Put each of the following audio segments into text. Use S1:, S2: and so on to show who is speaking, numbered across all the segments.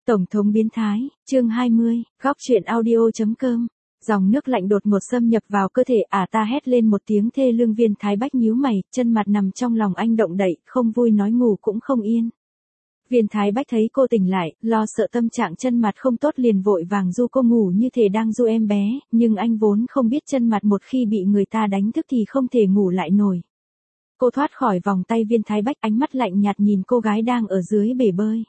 S1: Tổng thống biến thái, chương 20, góc truyện audio.com. Dòng nước lạnh đột ngột xâm nhập vào cơ thể ta hét lên một tiếng thê lương. Viên Thái Bách nhíu mày, chân mặt nằm trong lòng anh động đậy, không vui nói ngủ cũng không yên. Viên Thái Bách thấy cô tỉnh lại, lo sợ tâm trạng chân mặt không tốt liền vội vàng du cô ngủ như thể đang du em bé, nhưng anh vốn không biết chân mặt một khi bị người ta đánh thức thì không thể ngủ lại nổi. Cô thoát khỏi vòng tay Viên Thái Bách, ánh mắt lạnh nhạt nhìn cô gái đang ở dưới bể bơi.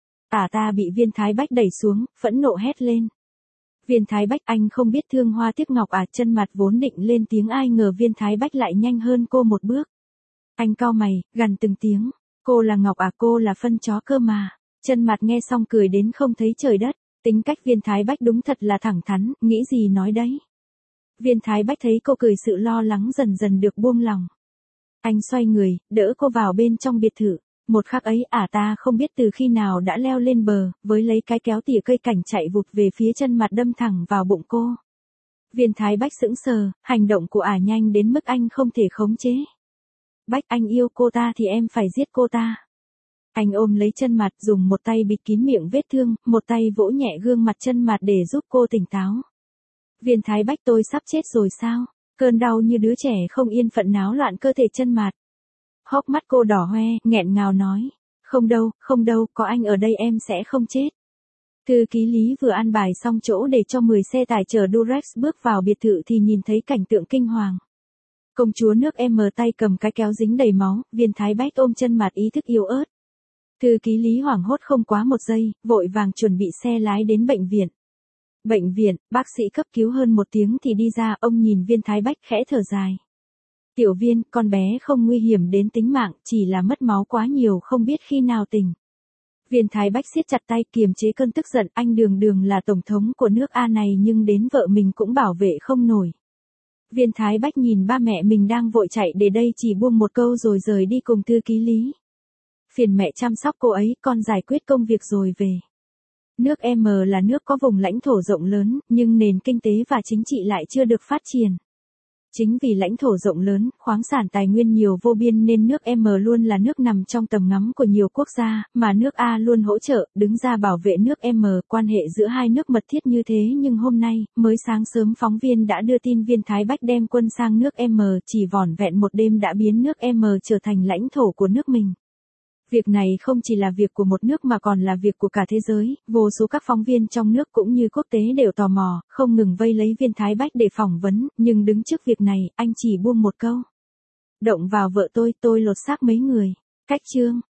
S1: Ta bị Viên Thái Bách đẩy xuống, phẫn nộ hét lên. Viên Thái Bách, anh không biết thương hoa tiếc ngọc à? Chân mặt vốn định lên tiếng, ai ngờ Viên Thái Bách lại nhanh hơn cô một bước. Anh cau mày, gằn từng tiếng. Cô là ngọc à? Cô là phân chó cơ mà. Chân mặt nghe xong cười đến không thấy trời đất. Tính cách Viên Thái Bách đúng thật là thẳng thắn, nghĩ gì nói đấy. Viên Thái Bách thấy cô cười, sự lo lắng dần dần được buông lòng. Anh xoay người, đỡ cô vào bên trong biệt thự. Một khắc ấy ta không biết từ khi nào đã leo lên bờ, với lấy cái kéo tỉa cây cảnh chạy vụt về phía chân mặt, đâm thẳng vào bụng cô. Viên Thái Bách sững sờ, hành động của nhanh đến mức anh không thể khống chế. Bách, anh yêu cô ta thì em phải giết cô ta. Anh ôm lấy chân mặt, dùng một tay bịt kín miệng vết thương, một tay vỗ nhẹ gương mặt chân mặt để giúp cô tỉnh táo. Viên Thái Bách, tôi sắp chết rồi sao? Cơn đau như đứa trẻ không yên phận náo loạn cơ thể chân mặt. Hốc mắt cô đỏ hoe, nghẹn ngào nói. Không đâu, có anh ở đây em sẽ không chết. Thư ký Lý vừa an bài xong chỗ để cho 10 xe tải chở Durex bước vào biệt thự thì nhìn thấy cảnh tượng kinh hoàng. Công chúa nước M tay cầm cái kéo dính đầy máu, Viên Thái Bách ôm chân mặt ý thức yếu ớt. Thư ký Lý hoảng hốt không quá một giây, vội vàng chuẩn bị xe lái đến bệnh viện. Bệnh viện, bác sĩ cấp cứu hơn một tiếng thì đi ra, ông nhìn Viên Thái Bách khẽ thở dài. Tiểu Viên, con bé không nguy hiểm đến tính mạng, chỉ là mất máu quá nhiều không biết khi nào tỉnh. Viên Thái Bách siết chặt tay kiềm chế cơn tức giận, anh đường là tổng thống của nước A này nhưng đến vợ mình cũng bảo vệ không nổi. Viên Thái Bách nhìn ba mẹ mình đang vội chạy để đây, chỉ buông một câu rồi rời đi cùng thư ký Lý. Phiền mẹ chăm sóc cô ấy, con giải quyết công việc rồi về. Nước M là nước có vùng lãnh thổ rộng lớn, nhưng nền kinh tế và chính trị lại chưa được phát triển. Chính vì lãnh thổ rộng lớn, khoáng sản tài nguyên nhiều vô biên nên nước M luôn là nước nằm trong tầm ngắm của nhiều quốc gia, mà nước A luôn hỗ trợ, đứng ra bảo vệ nước M. Quan hệ giữa hai nước mật thiết như thế nhưng hôm nay, mới sáng sớm phóng viên đã đưa tin Viên Thái Bách đem quân sang nước M, chỉ vỏn vẹn một đêm đã biến nước M trở thành lãnh thổ của nước mình. Việc này không chỉ là việc của một nước mà còn là việc của cả thế giới, vô số các phóng viên trong nước cũng như quốc tế đều tò mò, không ngừng vây lấy Viên Thái Bách để phỏng vấn, nhưng đứng trước việc này, anh chỉ buông một câu. Động vào vợ tôi lột xác mấy người. Cách chương.